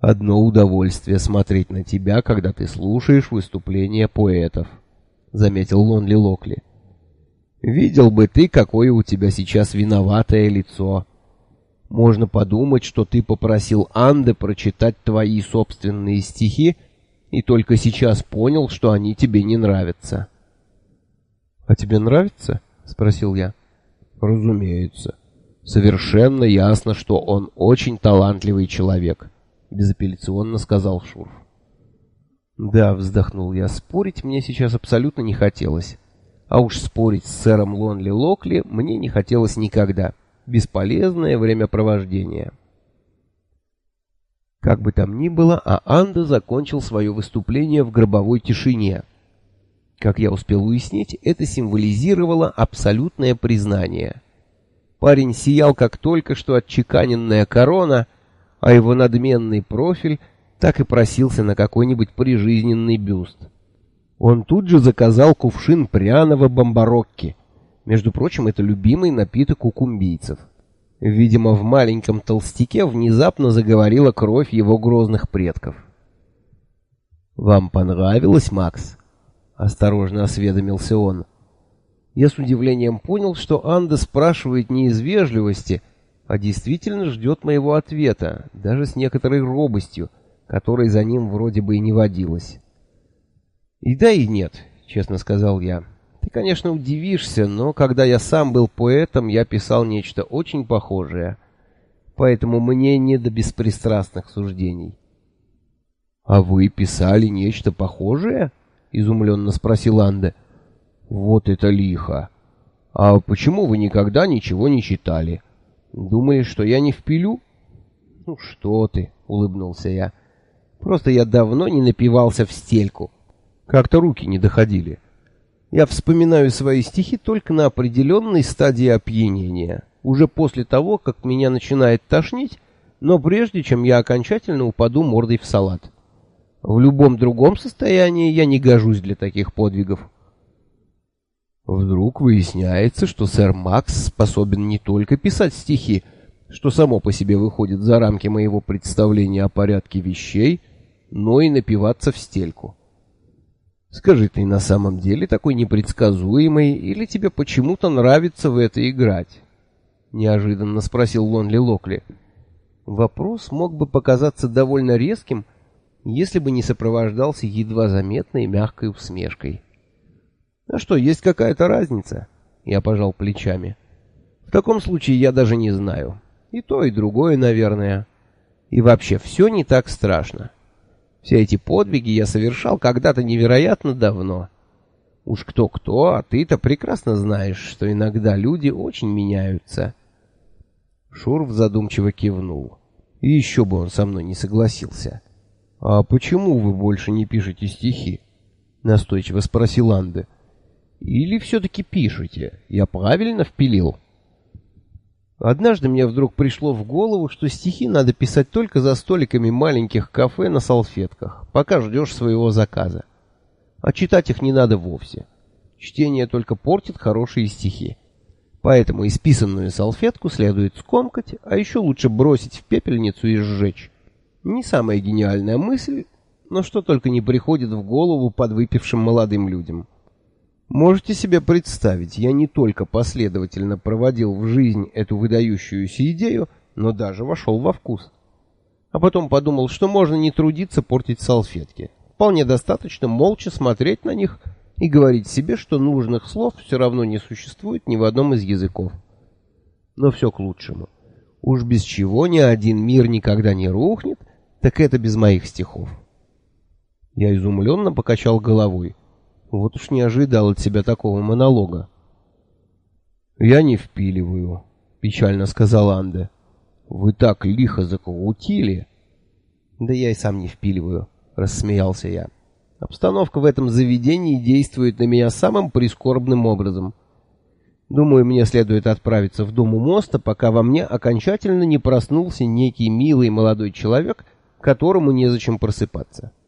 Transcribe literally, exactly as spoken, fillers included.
«Одно удовольствие смотреть на тебя, когда ты слушаешь выступления поэтов», — заметил Лонли Локли. «Видел бы ты, какое у тебя сейчас виноватое лицо. Можно подумать, что ты попросил Анды прочитать твои собственные стихи и только сейчас понял, что они тебе не нравятся». «А тебе нравится?» — спросил я. «Разумеется. Совершенно ясно, что он очень талантливый человек», — безапелляционно сказал Шурф. «Да», — вздохнул я, — «спорить мне сейчас абсолютно не хотелось. А уж спорить с сэром Лонли Локли мне не хотелось никогда. Бесполезное времяпровождение». Как бы там ни было, а Анда закончил свое выступление в гробовой тишине. Как я успел уяснить, это символизировало абсолютное признание. Парень сиял, как только что отчеканенная корона, а его надменный профиль так и просился на какой-нибудь прижизненный бюст. Он тут же заказал кувшин пряного бамбарокки. Между прочим, это любимый напиток у кумбийцев. Видимо, в маленьком толстяке внезапно заговорила кровь его грозных предков. «Вам понравилось, Макс?» — осторожно осведомился он. Я с удивлением понял, что Анда спрашивает не из вежливости, а действительно ждет моего ответа, даже с некоторой робостью, которой за ним вроде бы и не водилось. «И да, и нет», — честно сказал я. «Ты, конечно, удивишься, но когда я сам был поэтом, я писал нечто очень похожее. Поэтому мне не до беспристрастных суждений». «А вы писали нечто похожее?» — изумленно спросил Анда. «Вот это лихо! А почему вы никогда ничего не читали? Думали, что я не впилю?» «Ну что ты!» — улыбнулся я. «Просто я давно не напивался в стельку. Как-то руки не доходили. Я вспоминаю свои стихи только на определенной стадии опьянения, уже после того, как меня начинает тошнить, но прежде чем я окончательно упаду мордой в салат. В любом другом состоянии я не гожусь для таких подвигов». Вдруг выясняется, что сэр Макс способен не только писать стихи, что само по себе выходит за рамки моего представления о порядке вещей, но и напиваться в стельку. Скажи, ты на самом деле такой непредсказуемый, или тебе почему-то нравится в это играть? Неожиданно спросил Лонли Локли. Вопрос мог бы показаться довольно резким, если бы не сопровождался едва заметной мягкой усмешкой. «А что, есть какая-то разница?» Я пожал плечами. «В таком случае я даже не знаю. И то, и другое, наверное. И вообще, все не так страшно. Все эти подвиги я совершал когда-то невероятно давно. Уж кто-кто, а ты-то прекрасно знаешь, что иногда люди очень меняются». Шурф задумчиво кивнул. И еще бы он со мной не согласился. «А почему вы больше не пишете стихи?» — настойчиво спросил Анде. «Или все-таки пишете? Я правильно впилил?» Однажды мне вдруг пришло в голову, что стихи надо писать только за столиками маленьких кафе на салфетках, пока ждешь своего заказа. А читать их не надо вовсе. Чтение только портит хорошие стихи. Поэтому исписанную салфетку следует скомкать, а еще лучше бросить в пепельницу и сжечь. Не самая гениальная мысль, но что только не приходит в голову подвыпившим молодым людям. Можете себе представить, я не только последовательно проводил в жизнь эту выдающуюся идею, но даже вошел во вкус. А потом подумал, что можно не трудиться портить салфетки. Вполне достаточно молча смотреть на них и говорить себе, что нужных слов все равно не существует ни в одном из языков. Но все к лучшему. Уж без чего ни один мир никогда не рухнет, так это без моих стихов. Я изумленно покачал головой. Вот уж не ожидал от себя такого монолога. «Я не впиливаю», — печально сказал Анде. «Вы так лихо закрутили». «Да я и сам не впиливаю», — рассмеялся я. «Обстановка в этом заведении действует на меня самым прискорбным образом. Думаю, мне следует отправиться в дом у моста, пока во мне окончательно не проснулся некий милый молодой человек, которому незачем просыпаться».